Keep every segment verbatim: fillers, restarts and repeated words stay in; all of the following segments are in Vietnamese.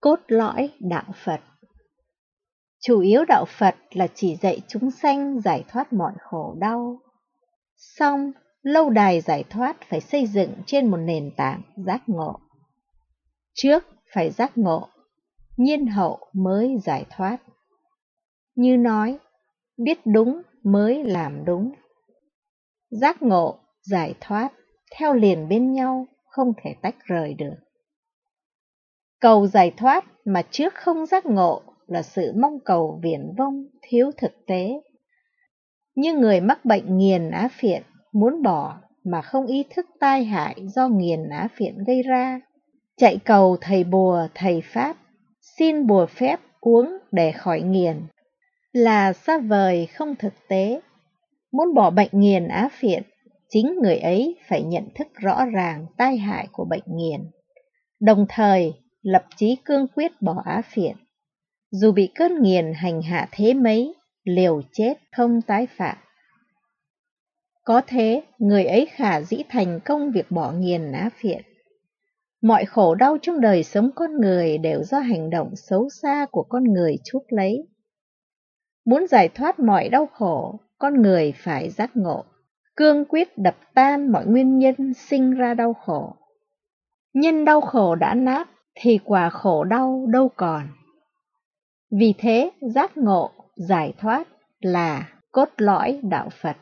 Cốt lõi đạo Phật. Chủ yếu đạo Phật là chỉ dạy chúng sanh giải thoát mọi khổ đau. Song, lâu đài giải thoát phải xây dựng trên một nền tảng giác ngộ. Trước phải giác ngộ, nhiên hậu mới giải thoát. Như nói, biết đúng mới làm đúng. Giác ngộ, giải thoát, theo liền bên nhau, không thể tách rời được. Cầu giải thoát mà trước không giác ngộ là sự mong cầu viển vông, thiếu thực tế. Như người mắc bệnh nghiền á phiện, muốn bỏ mà không ý thức tai hại do nghiền á phiện gây ra. Chạy cầu thầy bùa, thầy pháp, xin bùa phép uống để khỏi nghiền, là xa vời không thực tế. Muốn bỏ bệnh nghiền á phiện, chính người ấy phải nhận thức rõ ràng tai hại của bệnh nghiền, đồng thời lập chí cương quyết bỏ á phiện. Dù bị cơn nghiền hành hạ thế mấy, liều chết không tái phạm. Có thế, người ấy khả dĩ thành công việc bỏ nghiền á phiện. Mọi khổ đau trong đời sống con người đều do hành động xấu xa của con người chuốc lấy. Muốn giải thoát mọi đau khổ, con người phải giác ngộ, cương quyết đập tan mọi nguyên nhân sinh ra đau khổ. Nhân đau khổ đã nát, thì quả khổ đau đâu còn. Vì thế, giác ngộ, giải thoát là cốt lõi đạo Phật.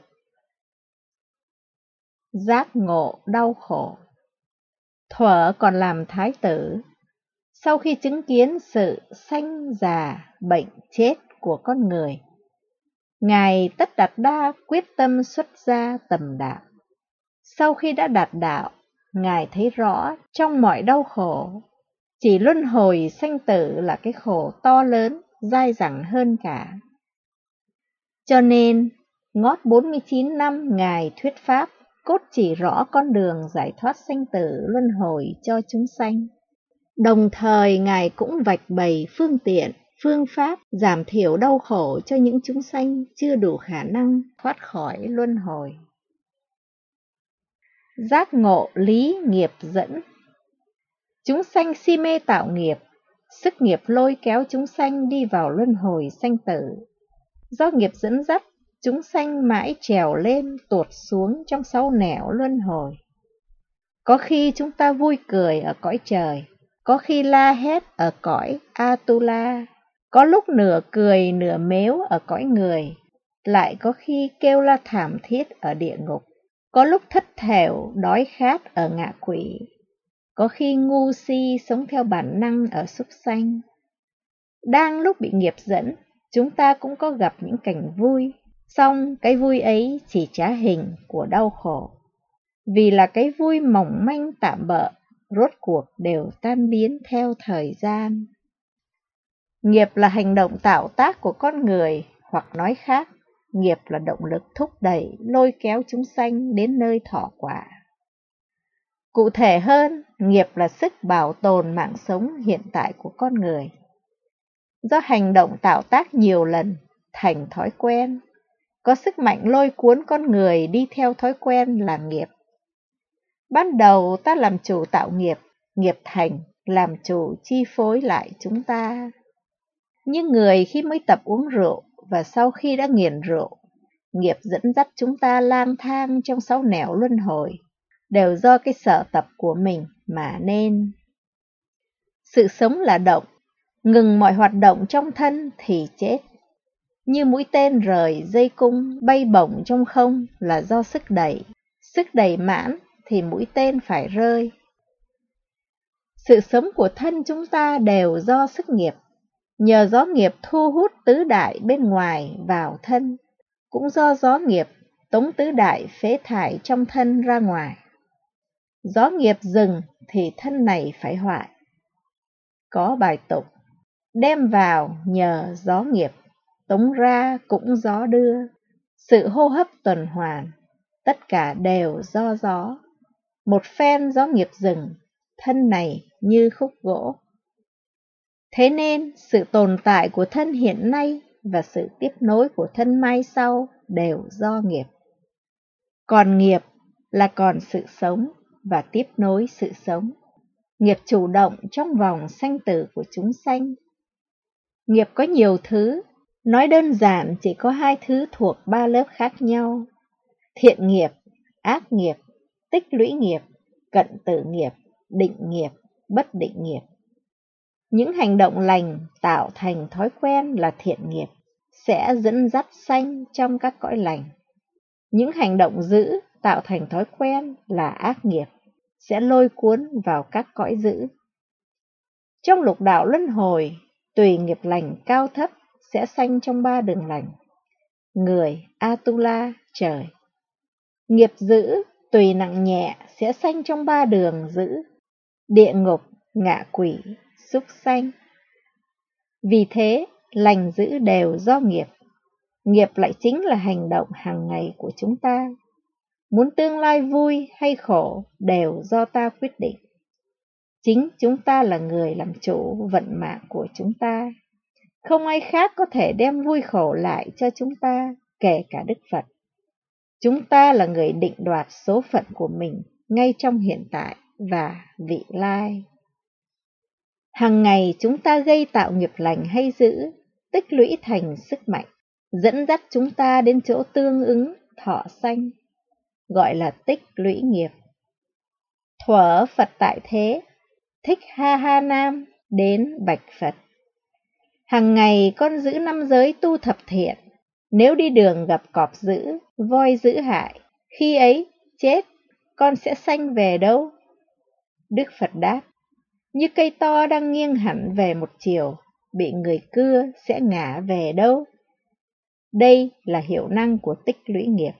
Giác ngộ đau khổ. Thuở còn làm thái tử, sau khi chứng kiến sự sanh già, bệnh chết của con người, Ngài Tất Đạt Đa quyết tâm xuất gia tầm đạo. Sau khi đã đạt đạo, Ngài thấy rõ trong mọi đau khổ, chỉ luân hồi sanh tử là cái khổ to lớn, dai dẳng hơn cả. Cho nên, ngót bốn mươi chín năm Ngài thuyết pháp, cốt chỉ rõ con đường giải thoát sanh tử luân hồi cho chúng sanh. Đồng thời Ngài cũng vạch bày phương tiện, phương pháp giảm thiểu đau khổ cho những chúng sanh chưa đủ khả năng thoát khỏi luân hồi. Giác ngộ lý nghiệp dẫn. Chúng sanh si mê tạo nghiệp, sức nghiệp lôi kéo chúng sanh đi vào luân hồi sanh tử. Do nghiệp dẫn dắt, chúng sanh mãi trèo lên tuột xuống trong sáu nẻo luân hồi. Có khi chúng ta vui cười ở cõi trời, có khi la hét ở cõi Atula, có lúc nửa cười nửa mếu ở cõi người, lại có khi kêu la thảm thiết ở địa ngục, có lúc thất thểu đói khát ở ngạ quỷ, có khi ngu si sống theo bản năng ở súc sanh. Đang lúc bị nghiệp dẫn, chúng ta cũng có gặp những cảnh vui, song cái vui ấy chỉ trá hình của đau khổ. Vì là cái vui mỏng manh tạm bợ, rốt cuộc đều tan biến theo thời gian. Nghiệp là hành động tạo tác của con người, hoặc nói khác, nghiệp là động lực thúc đẩy, lôi kéo chúng sanh đến nơi thọ quả. Cụ thể hơn, nghiệp là sức bảo tồn mạng sống hiện tại của con người. Do hành động tạo tác nhiều lần, thành thói quen, có sức mạnh lôi cuốn con người đi theo thói quen là nghiệp. Ban đầu ta làm chủ tạo nghiệp, nghiệp thành, làm chủ chi phối lại chúng ta. Như người khi mới tập uống rượu và sau khi đã nghiện rượu, nghiệp dẫn dắt chúng ta lang thang trong sáu nẻo luân hồi, đều do cái sở tập của mình mà nên. Sự sống là động, ngừng mọi hoạt động trong thân thì chết. Như mũi tên rời dây cung bay bổng trong không là do sức đẩy, sức đẩy mãn thì mũi tên phải rơi. Sự sống của thân chúng ta đều do sức nghiệp, nhờ gió nghiệp thu hút tứ đại bên ngoài vào thân, cũng do gió nghiệp tống tứ đại phế thải trong thân ra ngoài. Gió nghiệp dừng thì thân này phải hoại. Có bài tục, đem vào nhờ gió nghiệp, tống ra cũng gió đưa. Sự hô hấp tuần hoàn, tất cả đều do gió. Một phen gió nghiệp dừng, thân này như khúc gỗ. Thế nên, sự tồn tại của thân hiện nay và sự tiếp nối của thân mai sau đều do nghiệp. Còn nghiệp là còn sự sống và tiếp nối sự sống. nghiệp chủ động trong vòng sanh tử của chúng sanh. Nghiệp có nhiều thứ, nói đơn giản chỉ có hai thứ thuộc ba lớp khác nhau: thiện nghiệp, ác nghiệp, tích lũy nghiệp, cận tử nghiệp, định nghiệp, bất định nghiệp. Những hành động lành tạo thành thói quen là thiện nghiệp, sẽ dẫn dắt sanh trong các cõi lành. Những hành động dữ tạo thành thói quen là ác nghiệp, sẽ lôi cuốn vào các cõi dữ. Trong lục đạo luân hồi, tùy nghiệp lành cao thấp sẽ sanh trong ba đường lành: người, Atula, trời. Nghiệp dữ tùy nặng nhẹ sẽ sanh trong ba đường dữ: địa ngục, ngạ quỷ, súc sanh. Vì thế, lành dữ đều do nghiệp. Nghiệp lại chính là hành động hàng ngày của chúng ta. Muốn tương lai vui hay khổ đều do ta quyết định. Chính chúng ta là người làm chủ vận mạng của chúng ta. Không ai khác có thể đem vui khổ lại cho chúng ta, kể cả Đức Phật. Chúng ta là người định đoạt số phận của mình ngay trong hiện tại và vị lai. Hàng ngày chúng ta gây tạo nghiệp lành hay dữ, tích lũy thành sức mạnh, dẫn dắt chúng ta đến chỗ tương ứng thọ sanh, gọi là tích lũy nghiệp. Thuở Phật tại thế, Thích Ha Ha Nam đến bạch Phật: hàng ngày con giữ năm giới tu thập thiện, nếu đi đường gặp cọp dữ, voi dữ hại, khi ấy chết con sẽ sanh về đâu? Đức Phật đáp: như cây to đang nghiêng hẳn về một chiều, bị người cưa sẽ ngã về đâu? Đây là hiệu năng của tích lũy nghiệp.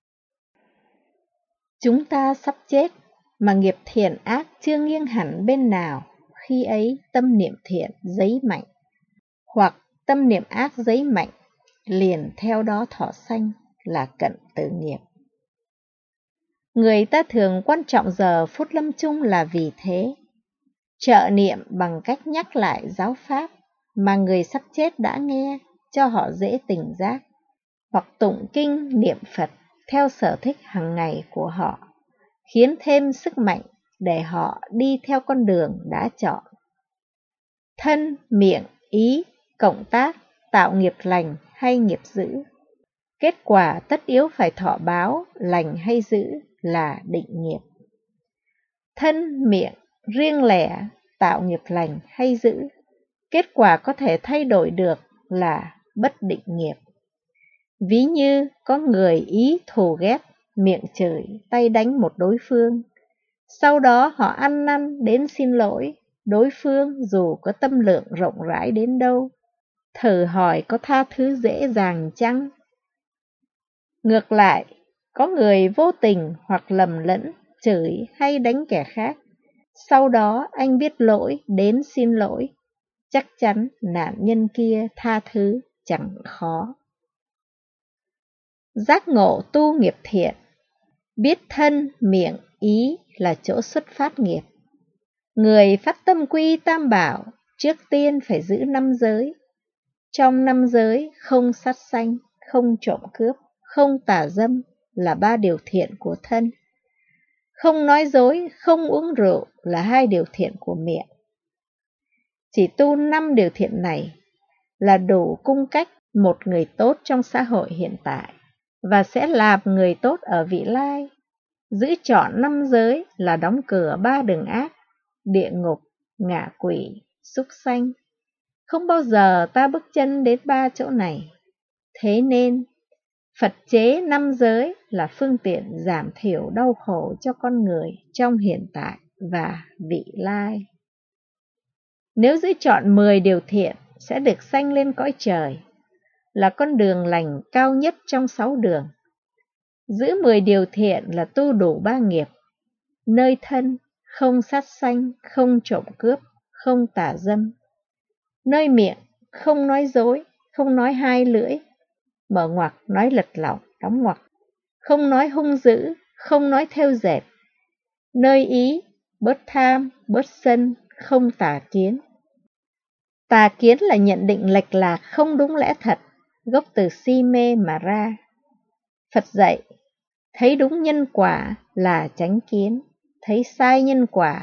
Chúng ta sắp chết mà nghiệp thiện ác chưa nghiêng hẳn bên nào, khi ấy tâm niệm thiện dấy mạnh, hoặc tâm niệm ác dấy mạnh, liền theo đó thọ sanh là cận tử nghiệp. Người ta thường quan trọng giờ phút lâm chung là vì thế. Trợ niệm bằng cách nhắc lại giáo pháp mà người sắp chết đã nghe cho họ dễ tỉnh giác, hoặc tụng kinh niệm Phật theo sở thích hàng ngày của họ, khiến thêm sức mạnh để họ đi theo con đường đã chọn. Thân, miệng, ý, cộng tác, tạo nghiệp lành hay nghiệp dữ. Kết quả tất yếu phải thọ báo, lành hay dữ là định nghiệp. Thân, miệng, riêng lẻ, tạo nghiệp lành hay dữ. Kết quả có thể thay đổi được là bất định nghiệp. Ví như có người ý thù ghét, miệng chửi, tay đánh một đối phương. Sau đó họ ăn năn đến xin lỗi, đối phương dù có tâm lượng rộng rãi đến đâu, thử hỏi có tha thứ dễ dàng chăng? Ngược lại, có người vô tình hoặc lầm lẫn, chửi hay đánh kẻ khác. Sau đó anh biết lỗi đến xin lỗi, chắc chắn nạn nhân kia tha thứ chẳng khó. Giác ngộ tu nghiệp thiện, biết thân, miệng, ý là chỗ xuất phát nghiệp. Người phát tâm quy tam bảo, trước tiên phải giữ năm giới. Trong năm giới không sát sanh, không trộm cướp, không tà dâm là ba điều thiện của thân. Không nói dối, không uống rượu là hai điều thiện của miệng. Chỉ tu năm điều thiện này là đủ cung cách một người tốt trong xã hội hiện tại và sẽ làm người tốt ở vị lai. Giữ trọn năm giới là đóng cửa ba đường ác: địa ngục, ngạ quỷ, súc sanh. Không bao giờ ta bước chân đến ba chỗ này. Thế nên, Phật chế năm giới là phương tiện giảm thiểu đau khổ cho con người trong hiện tại và vị lai. Nếu giữ trọn mười điều thiện sẽ được sanh lên cõi trời, là con đường lành cao nhất trong sáu đường. Giữ mười điều thiện là tu đủ ba nghiệp: nơi thân, không sát sanh, không trộm cướp, không tà dâm. Nơi miệng, không nói dối, không nói hai lưỡi, mở ngoặc nói lật lọng, đóng ngoặc, không nói hung dữ, không nói thêu dệt. Nơi ý, bớt tham, bớt sân, không tà kiến. Tà kiến là nhận định lệch lạc không đúng lẽ thật, gốc từ si mê mà ra. Phật dạy, thấy đúng nhân quả là chánh kiến, thấy sai nhân quả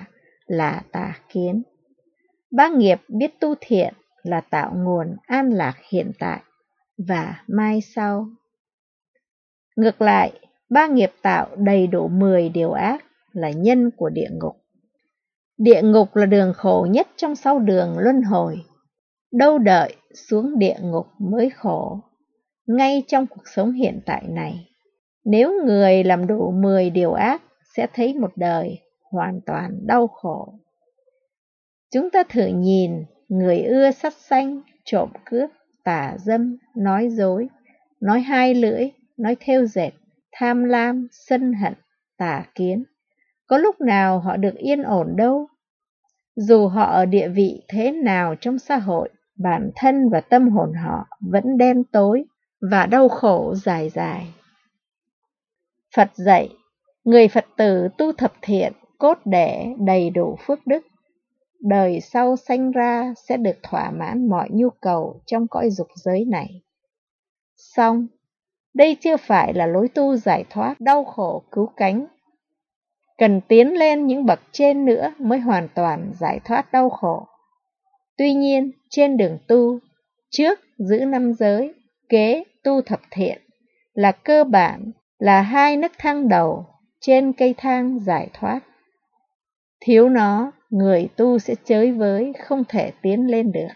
là tà kiến. Ba nghiệp biết tu thiện là tạo nguồn an lạc hiện tại và mai sau. Ngược lại, ba nghiệp tạo đầy đủ mười điều ác là nhân của địa ngục. Địa ngục là đường khổ nhất trong sáu đường luân hồi. Đâu đợi xuống địa ngục mới khổ. Ngay trong cuộc sống hiện tại này, nếu người làm đủ mười điều ác sẽ thấy một đời hoàn toàn đau khổ. Chúng ta thử nhìn người ưa sát sanh, trộm cướp, tà dâm, nói dối, nói hai lưỡi, nói thêu dệt, tham lam, sân hận, tà kiến. Có lúc nào họ được yên ổn đâu. Dù họ ở địa vị thế nào trong xã hội, bản thân và tâm hồn họ vẫn đen tối và đau khổ dài dài. Phật dạy, người Phật tử tu thập thiện, cốt để đầy đủ phước đức. Đời sau sanh ra sẽ được thỏa mãn mọi nhu cầu trong cõi dục giới này. Song, đây chưa phải là lối tu giải thoát đau khổ cứu cánh. Cần tiến lên những bậc trên nữa mới hoàn toàn giải thoát đau khổ. Tuy nhiên, trên đường tu, trước giữ năm giới, kế tu thập thiện là cơ bản, là hai nấc thang đầu trên cây thang giải thoát. Thiếu nó, người tu sẽ chới với, không thể tiến lên được.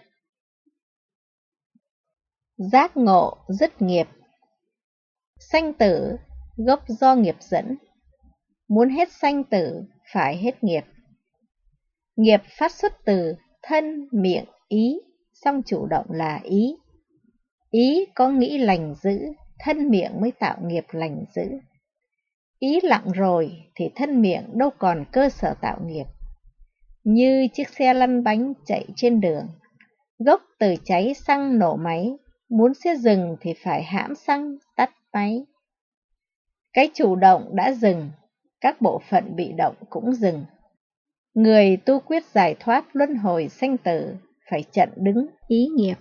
Giác ngộ dứt nghiệp. Sanh tử gốc do nghiệp dẫn. Muốn hết sanh tử phải hết nghiệp. Nghiệp phát xuất từ thân, miệng, ý, song chủ động là ý. Ý có nghĩ lành dữ, thân miệng mới tạo nghiệp lành dữ. Ý lặng rồi thì thân miệng đâu còn cơ sở tạo nghiệp. Như chiếc xe lăn bánh chạy trên đường, gốc từ cháy xăng nổ máy, muốn xe dừng thì phải hãm xăng, tắt máy. Cái chủ động đã dừng, các bộ phận bị động cũng dừng. Người tu quyết giải thoát luân hồi sanh tử phải chặn đứng ý nghiệp.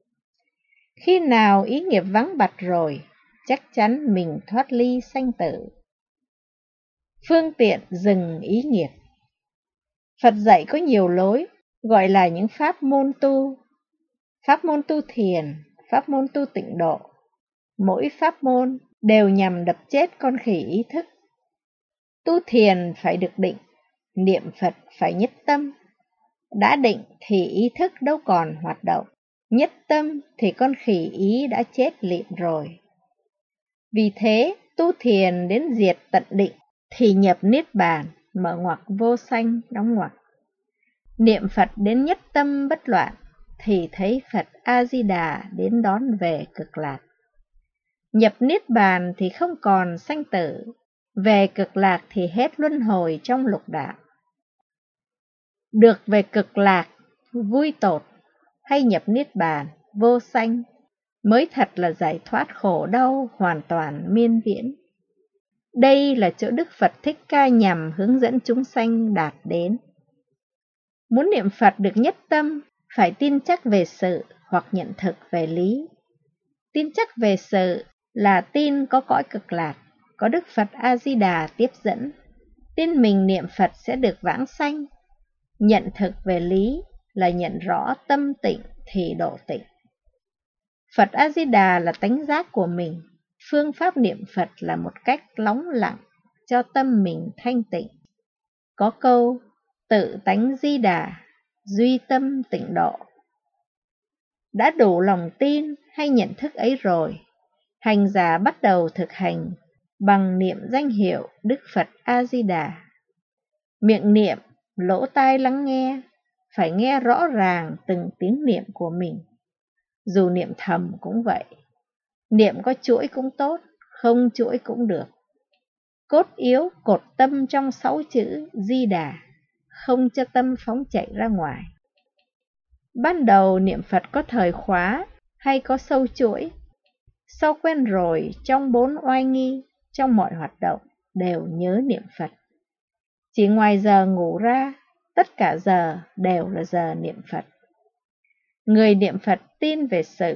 Khi nào ý nghiệp vắng bặt rồi, chắc chắn mình thoát ly sanh tử. Phương tiện dừng ý nghiệp. Phật dạy có nhiều lối, gọi là những pháp môn tu. Pháp môn tu thiền, pháp môn tu tịnh độ. Mỗi pháp môn đều nhằm đập chết con khỉ ý thức. Tu thiền phải được định, niệm Phật phải nhất tâm. Đã định thì ý thức đâu còn hoạt động, nhất tâm thì con khỉ ý đã chết lịm rồi. Vì thế, tu thiền đến diệt tận định thì nhập niết bàn, mở ngoặc vô sanh, đóng ngoặc. Niệm Phật đến nhất tâm bất loạn thì thấy Phật A-di-đà đến đón về cực lạc. Nhập niết bàn thì không còn sanh tử, về cực lạc thì hết luân hồi trong lục đạo. Được về cực lạc, vui tột, hay nhập niết bàn, vô sanh, mới thật là giải thoát khổ đau hoàn toàn miên viễn. Đây là chỗ Đức Phật Thích Ca nhằm hướng dẫn chúng sanh đạt đến. Muốn niệm Phật được nhất tâm, phải tin chắc về sự hoặc nhận thực về lý. Tin chắc về sự là tin có cõi cực lạc, có Đức Phật A-di-đà tiếp dẫn. Tin mình niệm Phật sẽ được vãng sanh. Nhận thực về lý là nhận rõ tâm tịnh thì độ tịnh. Phật A-di-đà là tánh giác của mình. Phương pháp niệm Phật là một cách lắng lặng cho tâm mình thanh tịnh. Có câu tự tánh di đà, duy tâm tịnh độ. Đã đủ lòng tin hay nhận thức ấy rồi, hành giả bắt đầu thực hành bằng niệm danh hiệu Đức Phật A-di-đà. Miệng niệm, lỗ tai lắng nghe, phải nghe rõ ràng từng tiếng niệm của mình. Dù niệm thầm cũng vậy. Niệm có chuỗi cũng tốt, không chuỗi cũng được. Cốt yếu cột tâm trong sáu chữ Di Đà, không cho tâm phóng chạy ra ngoài. Ban đầu niệm Phật có thời khóa hay có sâu chuỗi. Sau quen rồi, trong bốn oai nghi, trong mọi hoạt động đều nhớ niệm Phật. Chỉ ngoài giờ ngủ ra, tất cả giờ đều là giờ niệm Phật. Người niệm Phật tin về sự,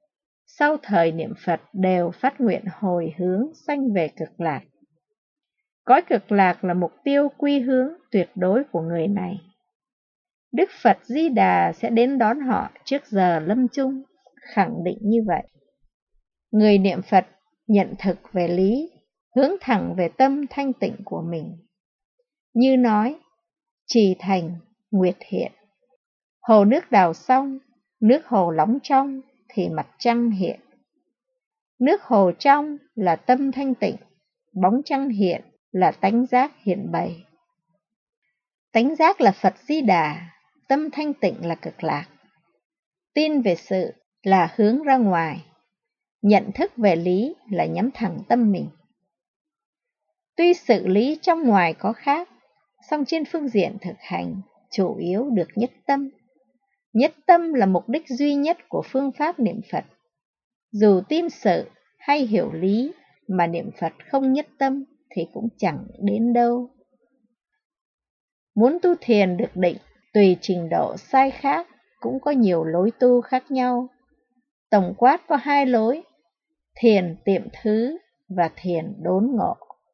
sau thời niệm Phật đều phát nguyện hồi hướng sanh về cực lạc. Cõi cực lạc là mục tiêu quy hướng tuyệt đối của người này. Đức Phật Di Đà sẽ đến đón họ trước giờ lâm chung, khẳng định như vậy. Người niệm Phật nhận thực về lý, hướng thẳng về tâm thanh tịnh của mình. Như nói, trì thành, nguyệt hiện. Hồ nước đào xong, nước hồ nóng trong thì mặt trăng hiện. Nước hồ trong là tâm thanh tịnh, bóng trăng hiện là tánh giác hiện bày. Tánh giác là Phật Di Đà, tâm thanh tịnh là cực lạc. Tin về sự là hướng ra ngoài, nhận thức về lý là nhắm thẳng tâm mình. Tuy sự lý trong ngoài có khác, song trên phương diện thực hành, chủ yếu được nhất tâm. Nhất tâm là mục đích duy nhất của phương pháp niệm Phật. Dù tin sự hay hiểu lý mà niệm Phật không nhất tâm thì cũng chẳng đến đâu. Muốn tu thiền được định, tùy trình độ sai khác, cũng có nhiều lối tu khác nhau. Tổng quát có hai lối, thiền tiệm thứ và thiền đốn ngộ.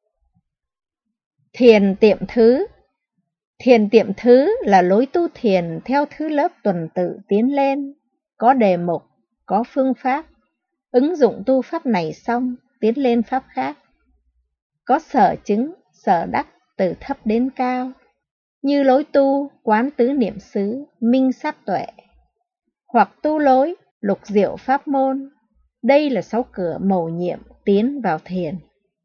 Thiền tiệm thứ Thiền tiệm thứ là lối tu thiền theo thứ lớp tuần tự tiến lên, có đề mục, có phương pháp, ứng dụng tu pháp này xong, tiến lên pháp khác. Có sở chứng, sở đắc từ thấp đến cao, như lối tu quán tứ niệm xứ, minh sát tuệ, hoặc tu lối lục diệu pháp môn. Đây là sáu cửa mầu nhiệm tiến vào thiền.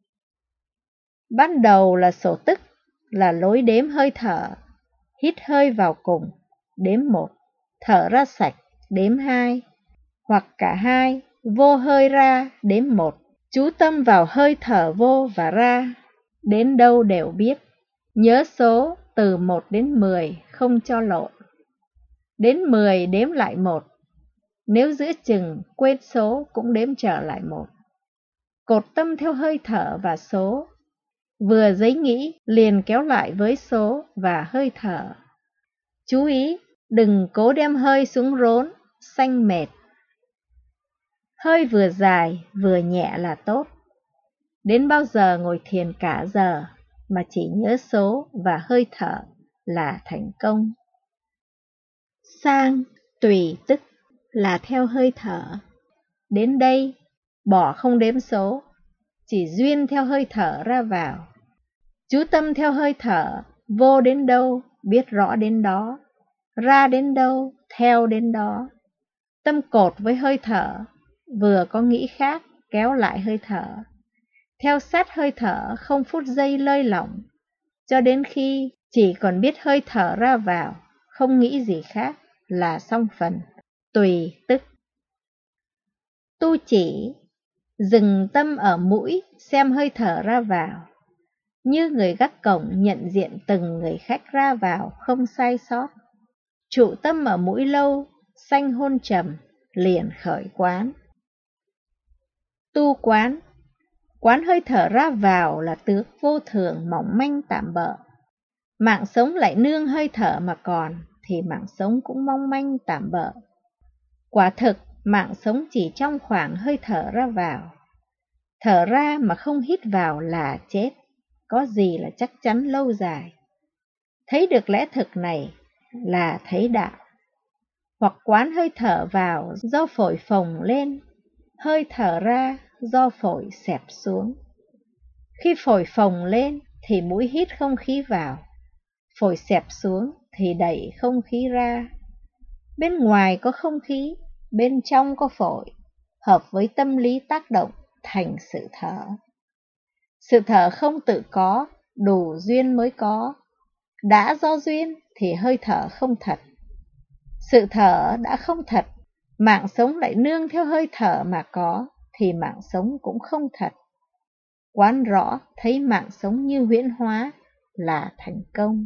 Ban đầu là sổ tức, là lối đếm hơi thở, hít hơi vào cùng, đếm một, thở ra sạch, đếm hai, hoặc cả hai, vô hơi ra, đếm một, chú tâm vào hơi thở vô và ra, đến đâu đều biết, nhớ số từ một đến mười, không cho lộn. Đến mười đếm lại một, nếu giữa chừng quên số cũng đếm trở lại một. Cột tâm theo hơi thở và số, vừa giấy nghĩ liền kéo lại với số và hơi thở. Chú ý, đừng cố đem hơi xuống rốn, xanh mệt. Hơi vừa dài, vừa nhẹ là tốt. Đến bao giờ ngồi thiền cả giờ mà chỉ nhớ số và hơi thở là thành công. Sang, tùy tức là theo hơi thở. Đến đây, bỏ không đếm số, chỉ duyên theo hơi thở ra vào. Chú tâm theo hơi thở, vô đến đâu, biết rõ đến đó, ra đến đâu, theo đến đó. Tâm cột với hơi thở, vừa có nghĩ khác, kéo lại hơi thở. Theo sát hơi thở không phút giây lơi lỏng, cho đến khi chỉ còn biết hơi thở ra vào, không nghĩ gì khác là xong phần, tùy tức. Tu chỉ, dừng tâm ở mũi, xem hơi thở ra vào. Như người gác cổng nhận diện từng người khách ra vào không sai sót. Trụ tâm ở mũi lâu, sanh hôn trầm, liền khởi quán. Tu quán, quán hơi thở ra vào là tướng vô thường mỏng manh tạm bợ. Mạng sống lại nương hơi thở mà còn, thì mạng sống cũng mong manh tạm bợ. Quả thực, mạng sống chỉ trong khoảng hơi thở ra vào. Thở ra mà không hít vào là chết, có gì là chắc chắn lâu dài. Thấy được lẽ thực này là thấy đạo. Hoặc quán hơi thở vào do phổi phồng lên, hơi thở ra do phổi xẹp xuống. Khi phổi phồng lên thì mũi hít không khí vào, phổi xẹp xuống thì đẩy không khí ra. Bên ngoài có không khí, bên trong có phổi, hợp với tâm lý tác động thành sự thở. Sự thở không tự có, đủ duyên mới có. Đã do duyên thì hơi thở không thật. Sự thở đã không thật, mạng sống lại nương theo hơi thở mà có, thì mạng sống cũng không thật. Quán rõ thấy mạng sống như huyễn hóa là thành công.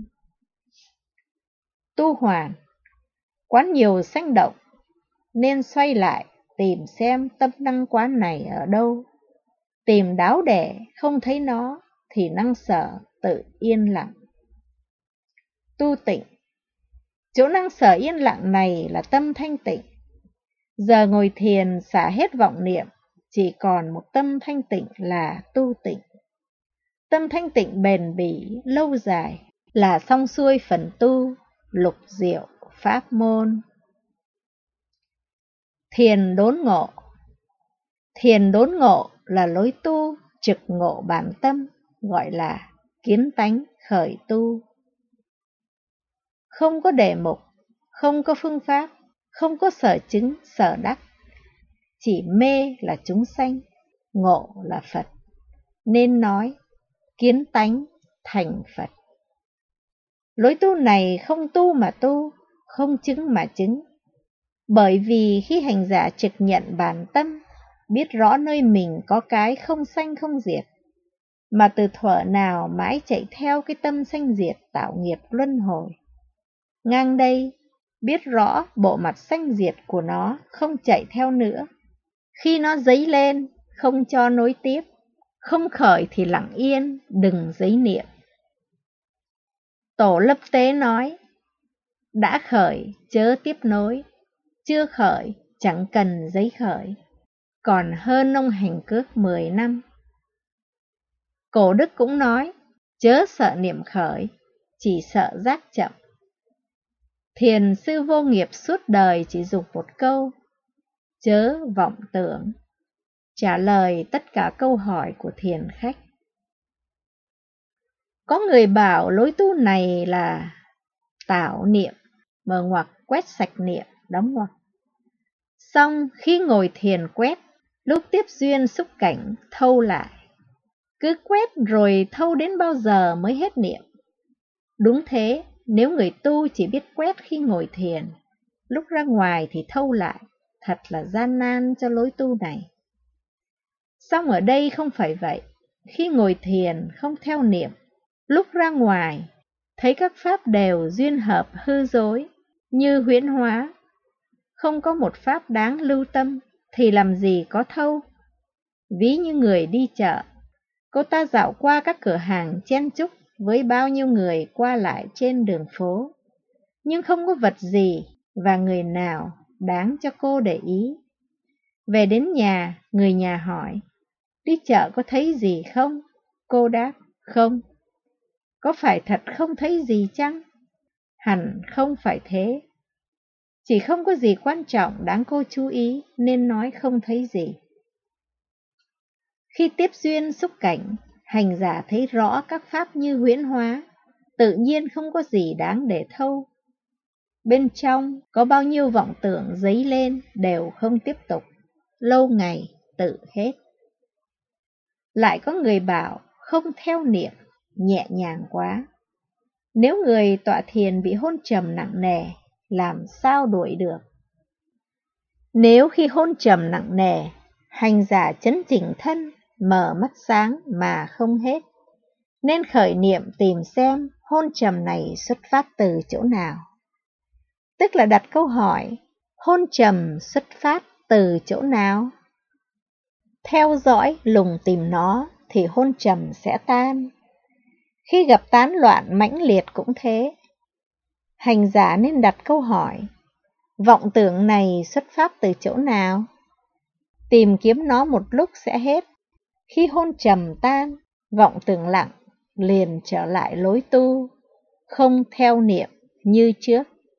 Tu hoàn, quán nhiều sanh động, nên xoay lại tìm xem tâm năng quán này ở đâu. Tìm đáo để không thấy nó thì năng sở tự yên lặng. Tu tịnh, chỗ năng sở yên lặng này là tâm thanh tịnh. Giờ ngồi thiền xả hết vọng niệm, chỉ còn một tâm thanh tịnh là tu tịnh. tâm thanh tịnh bền bỉ, lâu dài, là xong xuôi phần tu, lục diệu, pháp môn. Thiền đốn ngộ. Thiền đốn ngộ là lối tu trực ngộ bản tâm, gọi là kiến tánh khởi tu. Không có đề mục, không có phương pháp, không có sở chứng, sở đắc. Chỉ mê là chúng sanh, ngộ là Phật. Nên nói kiến tánh thành Phật. Lối tu này không tu mà tu, không chứng mà chứng. Bởi vì khi hành giả trực nhận bản tâm, biết rõ nơi mình có cái không sanh không diệt, mà từ thuở nào mãi chạy theo cái tâm sanh diệt tạo nghiệp luân hồi. Ngang đây, biết rõ bộ mặt sanh diệt của nó không chạy theo nữa. Khi nó dấy lên, không cho nối tiếp, không khởi thì lặng yên, đừng dấy niệm. Tổ Lập Tế nói, đã khởi chớ tiếp nối, chưa khởi chẳng cần giấy khởi, còn hơn ông hành cước mười năm. Cổ Đức cũng nói, chớ sợ niệm khởi, chỉ sợ giác chậm. Thiền sư Vô Nghiệp suốt đời chỉ dùng một câu, chớ vọng tưởng, trả lời tất cả câu hỏi của thiền khách. Có người bảo lối tu này là tảo niệm, mở ngoặc quét sạch niệm, đóng ngoặc. Xong khi ngồi thiền quét, lúc tiếp duyên xúc cảnh thâu lại. Cứ quét rồi thâu đến bao giờ mới hết niệm. Đúng thế, nếu người tu chỉ biết quét khi ngồi thiền, lúc ra ngoài thì thâu lại, thật là gian nan cho lối tu này. Xong ở đây không phải vậy, khi ngồi thiền không theo niệm, lúc ra ngoài, thấy các pháp đều duyên hợp hư dối, như huyễn hóa. Không có một pháp đáng lưu tâm, thì làm gì có thâu. Ví như người đi chợ, cô ta dạo qua các cửa hàng chen chúc với bao nhiêu người qua lại trên đường phố, nhưng không có vật gì và người nào đáng cho cô để ý. Về đến nhà, người nhà hỏi, đi chợ có thấy gì không? Cô đáp, không. Có phải thật không thấy gì chăng? Hẳn không phải thế. Chỉ không có gì quan trọng đáng cô chú ý nên nói không thấy gì. Khi tiếp duyên xúc cảnh, hành giả thấy rõ các pháp như huyễn hóa, tự nhiên không có gì đáng để thâu. Bên trong có bao nhiêu vọng tưởng dấy lên đều không tiếp tục, lâu ngày tự hết. Lại có người bảo không theo niệm, nhẹ nhàng quá. Nếu người tọa thiền bị hôn trầm nặng nề, làm sao đuổi được? Nếu khi hôn trầm nặng nề, hành giả chấn chỉnh thân, mở mắt sáng mà không hết, nên khởi niệm tìm xem hôn trầm này xuất phát từ chỗ nào. Tức là đặt câu hỏi, hôn trầm xuất phát từ chỗ nào? Theo dõi lùng tìm nó thì hôn trầm sẽ tan. Khi gặp tán loạn mãnh liệt cũng thế. Hành giả nên đặt câu hỏi, vọng tưởng này xuất phát từ chỗ nào? Tìm kiếm nó một lúc sẽ hết. Khi hôn trầm tan, vọng tưởng lặng, liền trở lại lối tu, không theo niệm như trước.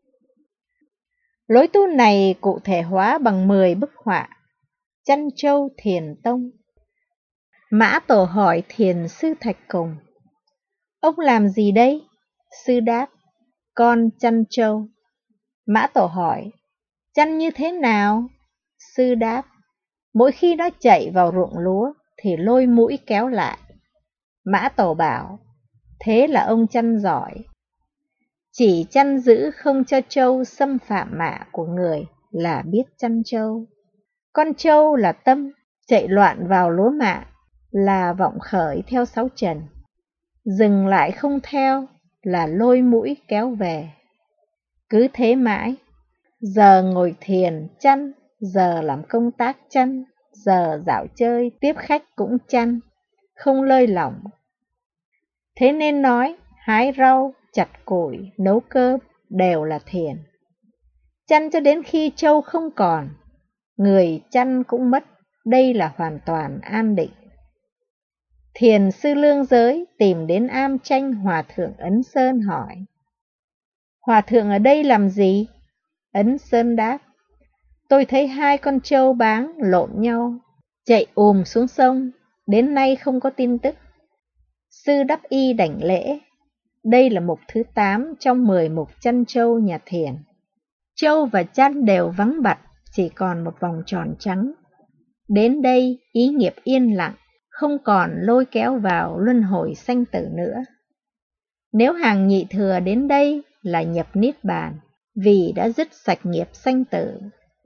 Lối tu này cụ thể hóa bằng mười bức họa. Chăn Trâu Thiền Tông. Mã Tổ hỏi thiền sư Thạch Cùng, ông làm gì đây? Sư đáp, con chăn trâu. Mã Tổ hỏi, chăn như thế nào? Sư đáp, mỗi khi nó chạy vào ruộng lúa thì lôi mũi kéo lại. Mã Tổ bảo, thế là ông chăn giỏi. Chỉ chăn giữ không cho trâu xâm phạm mạ của người là biết chăn trâu. Con trâu là tâm, chạy loạn vào lúa mạ là vọng khởi theo sáu trần. Dừng lại không theo là lôi mũi kéo về. Cứ thế mãi, giờ ngồi thiền chăn, giờ làm công tác chăn, giờ dạo chơi tiếp khách cũng chăn, không lơi lỏng. Thế nên nói, hái rau, chặt củi, nấu cơm đều là thiền. Chăn cho đến khi trâu không còn, người chăn cũng mất, đây là hoàn toàn an định. Thiền sư Lương Giới tìm đến am tranh Hòa thượng Ấn Sơn hỏi: Hòa thượng ở đây làm gì? Ấn Sơn đáp: Tôi thấy hai con trâu báng lộn nhau, chạy ùm xuống sông, đến nay không có tin tức. Sư đắp y đảnh lễ: Đây là mục thứ tám trong mười mục chăn trâu nhà Thiền. Trâu và chăn đều vắng bặt, chỉ còn một vòng tròn trắng. Đến đây ý nghiệp yên lặng, không còn lôi kéo vào luân hồi sanh tử nữa. Nếu hàng nhị thừa đến đây là nhập niết bàn, vì đã dứt sạch nghiệp sanh tử.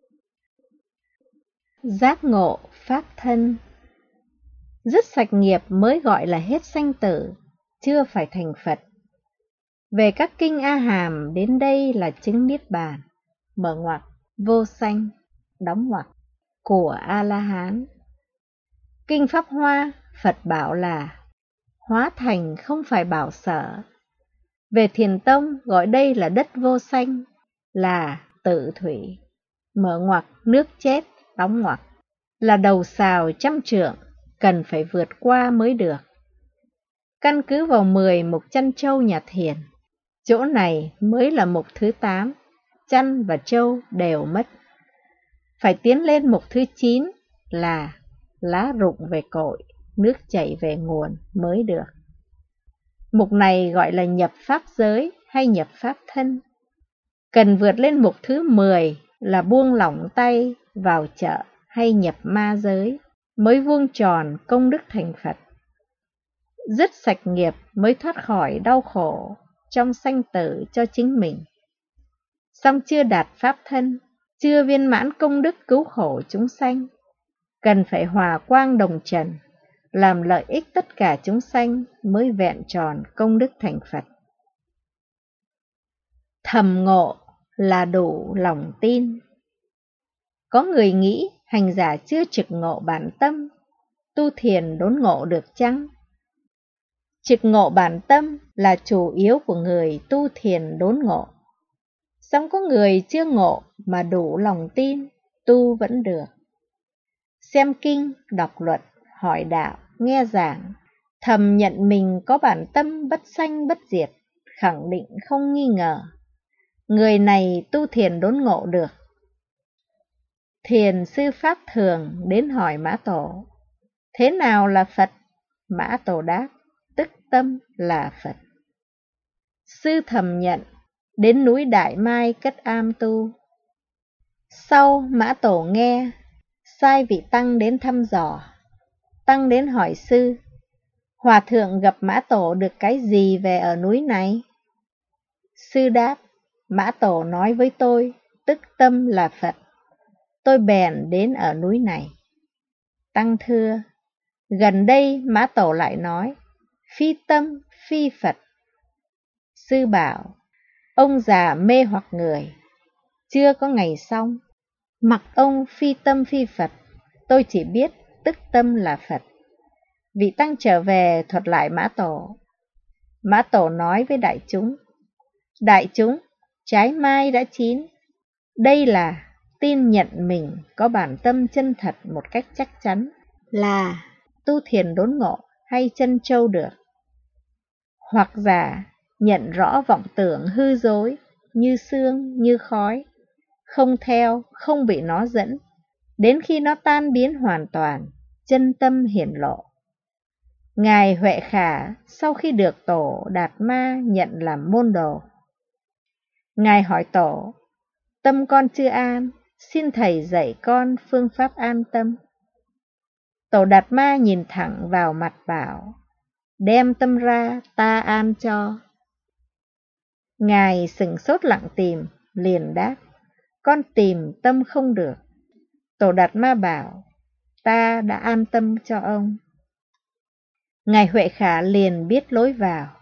Giác ngộ pháp thân. Dứt sạch nghiệp mới gọi là hết sanh tử, chưa phải thành Phật. Về các kinh A Hàm đến đây là chứng niết bàn, mở ngoặc, vô sanh, đóng ngoặc, của A-la-hán. Kinh Pháp Hoa, Phật bảo là hóa thành không phải bảo sở. Về Thiền Tông gọi đây là đất vô sanh, là tự thủy, mở ngoặc, nước chết, đóng ngoặc, là đầu sào trăm trượng, cần phải vượt qua mới được. Căn cứ vào mười mục chăn trâu nhà Thiền, chỗ này mới là mục thứ tám, chăn và trâu đều mất. Phải tiến lên mục thứ chín là lá rụng về cội, nước chảy về nguồn mới được. Mục này gọi là nhập pháp giới hay nhập pháp thân. Cần vượt lên mục thứ mười là buông lỏng tay vào chợ hay nhập ma giới, mới vuông tròn công đức thành Phật. Dứt sạch nghiệp mới thoát khỏi đau khổ trong sanh tử cho chính mình. Song chưa đạt pháp thân, chưa viên mãn công đức cứu khổ chúng sanh, cần phải hòa quang đồng trần, làm lợi ích tất cả chúng sanh mới vẹn tròn công đức thành Phật. Thầm ngộ là đủ lòng tin. Có người nghĩ hành giả chưa trực ngộ bản tâm, tu thiền đốn ngộ được chăng? Trực ngộ bản tâm là chủ yếu của người tu thiền đốn ngộ. Song có người chưa ngộ mà đủ lòng tin, tu vẫn được. Xem kinh, đọc luật, hỏi đạo, nghe giảng, thầm nhận mình có bản tâm bất sanh bất diệt, khẳng định không nghi ngờ. Người này tu thiền đốn ngộ được. Thiền sư Pháp Thường đến hỏi Mã Tổ: Thế nào là Phật? Mã Tổ đáp: Tức tâm là Phật. Sư thầm nhận, đến núi Đại Mai cất am tu. Sau Mã Tổ nghe, sai vị tăng đến thăm dò. Tăng đến hỏi sư: Hòa thượng gặp Mã Tổ được cái gì về ở núi này? Sư đáp: Mã Tổ nói với tôi, tức tâm là Phật. Tôi bèn đến ở núi này. Tăng thưa: Gần đây Mã Tổ lại nói, phi tâm, phi Phật. Sư bảo: Ông già mê hoặc người, chưa có ngày xong. Mặc ông phi tâm phi Phật, tôi chỉ biết tức tâm là Phật. Vị tăng trở về thuật lại Mã Tổ. Mã Tổ nói với đại chúng: Đại chúng, trái mai đã chín. Đây là tin nhận mình có bản tâm chân thật một cách chắc chắn, là tu thiền đốn ngộ hay chân châu được. Hoặc giả nhận rõ vọng tưởng hư dối, như sương, như khói, không theo, không bị nó dẫn, đến khi nó tan biến hoàn toàn, chân tâm hiển lộ. Ngài Huệ Khả sau khi được Tổ Đạt Ma nhận làm môn đồ. Ngài hỏi Tổ: Tâm con chưa an, xin Thầy dạy con phương pháp an tâm. Tổ Đạt Ma nhìn thẳng vào mặt bảo: Đem tâm ra, ta an cho. Ngài sửng sốt lặng tìm, liền đáp: Con tìm tâm không được. Tổ Đạt Ma bảo: Ta đã an tâm cho ông. Ngài Huệ Khả liền biết lối vào.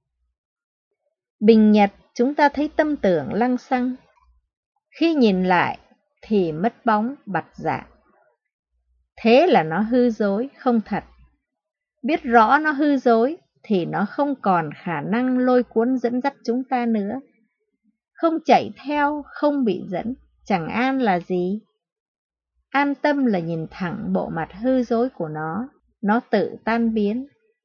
Bình nhật chúng ta thấy tâm tưởng lăng xăng, khi nhìn lại thì mất bóng bặt dạng. Thế là nó hư dối, không thật. Biết rõ nó hư dối thì nó không còn khả năng lôi cuốn dẫn dắt chúng ta nữa. Không chạy theo, không bị dẫn, chẳng an là gì? An tâm là nhìn thẳng bộ mặt hư dối của nó, nó tự tan biến,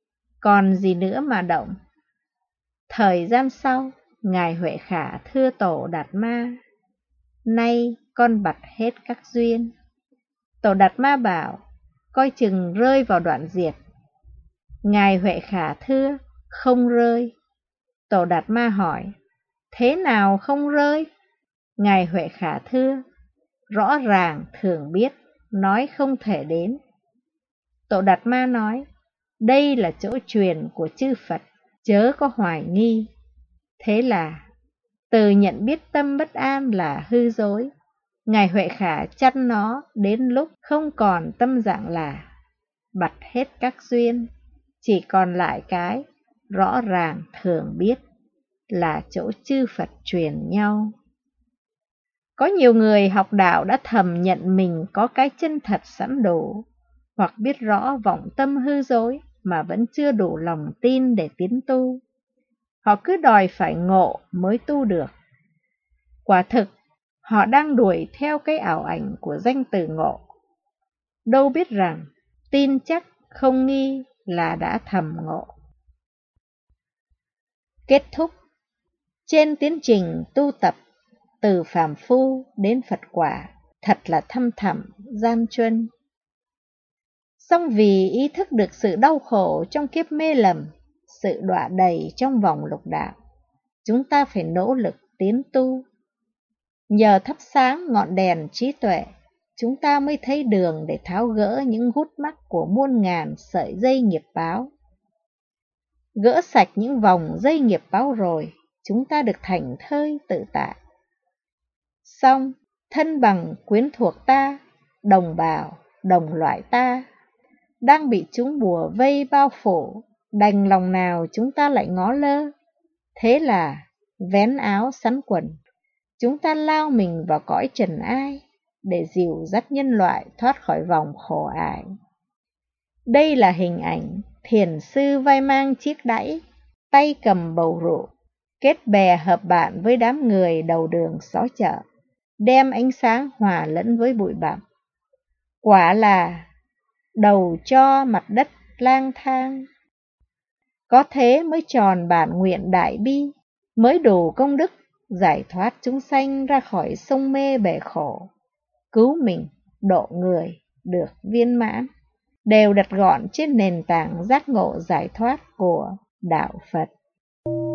còn gì nữa mà động. Thời gian sau, Ngài Huệ Khả thưa Tổ Đạt Ma: nay con bặt hết các duyên. Tổ Đạt Ma bảo: coi chừng rơi vào đoạn diệt. Ngài Huệ Khả thưa: không rơi. Tổ Đạt Ma hỏi: thế nào không rơi? Ngài Huệ Khả thưa: rõ ràng thường biết, nói không thể đến. Tổ Đạt Ma nói: đây là chỗ truyền của chư Phật, chớ có hoài nghi. Thế là từ nhận biết tâm bất an là hư dối, Ngài Huệ Khả chăn nó đến lúc không còn tâm dạng là bặt hết các duyên, chỉ còn lại cái rõ ràng thường biết, là chỗ chư Phật truyền nhau. Có nhiều người học đạo đã thầm nhận mình có cái chân thật sẵn đủ, hoặc biết rõ vọng tâm hư dối mà vẫn chưa đủ lòng tin để tiến tu. Họ cứ đòi phải ngộ mới tu được. Quả thực, họ đang đuổi theo cái ảo ảnh của danh từ ngộ. Đâu biết rằng, tin chắc không nghi là đã thầm ngộ. Kết thúc. Trên tiến trình tu tập, từ phàm phu đến Phật quả, thật là thăm thẳm, gian truân. Song vì ý thức được sự đau khổ trong kiếp mê lầm, sự đọa đầy trong vòng lục đạo, chúng ta phải nỗ lực tiến tu. Nhờ thắp sáng ngọn đèn trí tuệ, chúng ta mới thấy đường để tháo gỡ những gút mắc của muôn ngàn sợi dây nghiệp báo. Gỡ sạch những vòng dây nghiệp báo rồi, chúng ta được thảnh thơi tự tại. Song, thân bằng quyến thuộc ta, đồng bào, đồng loại ta, đang bị chúng bùa vây bao phủ, đành lòng nào chúng ta lại ngó lơ. Thế là, vén áo sắn quần, chúng ta lao mình vào cõi trần ai, để dìu dắt nhân loại thoát khỏi vòng khổ ải. Đây là hình ảnh thiền sư vai mang chiếc đẫy, tay cầm bầu rượu, kết bè hợp bạn với đám người đầu đường xó chợ, đem ánh sáng hòa lẫn với bụi bặm. Quả là đầu cho mặt đất lang thang. Có thế mới tròn bản nguyện đại bi, mới đủ công đức giải thoát chúng sanh ra khỏi sông mê bể khổ, cứu mình, độ người, được viên mãn, đều đặt gọn trên nền tảng giác ngộ giải thoát của đạo Phật.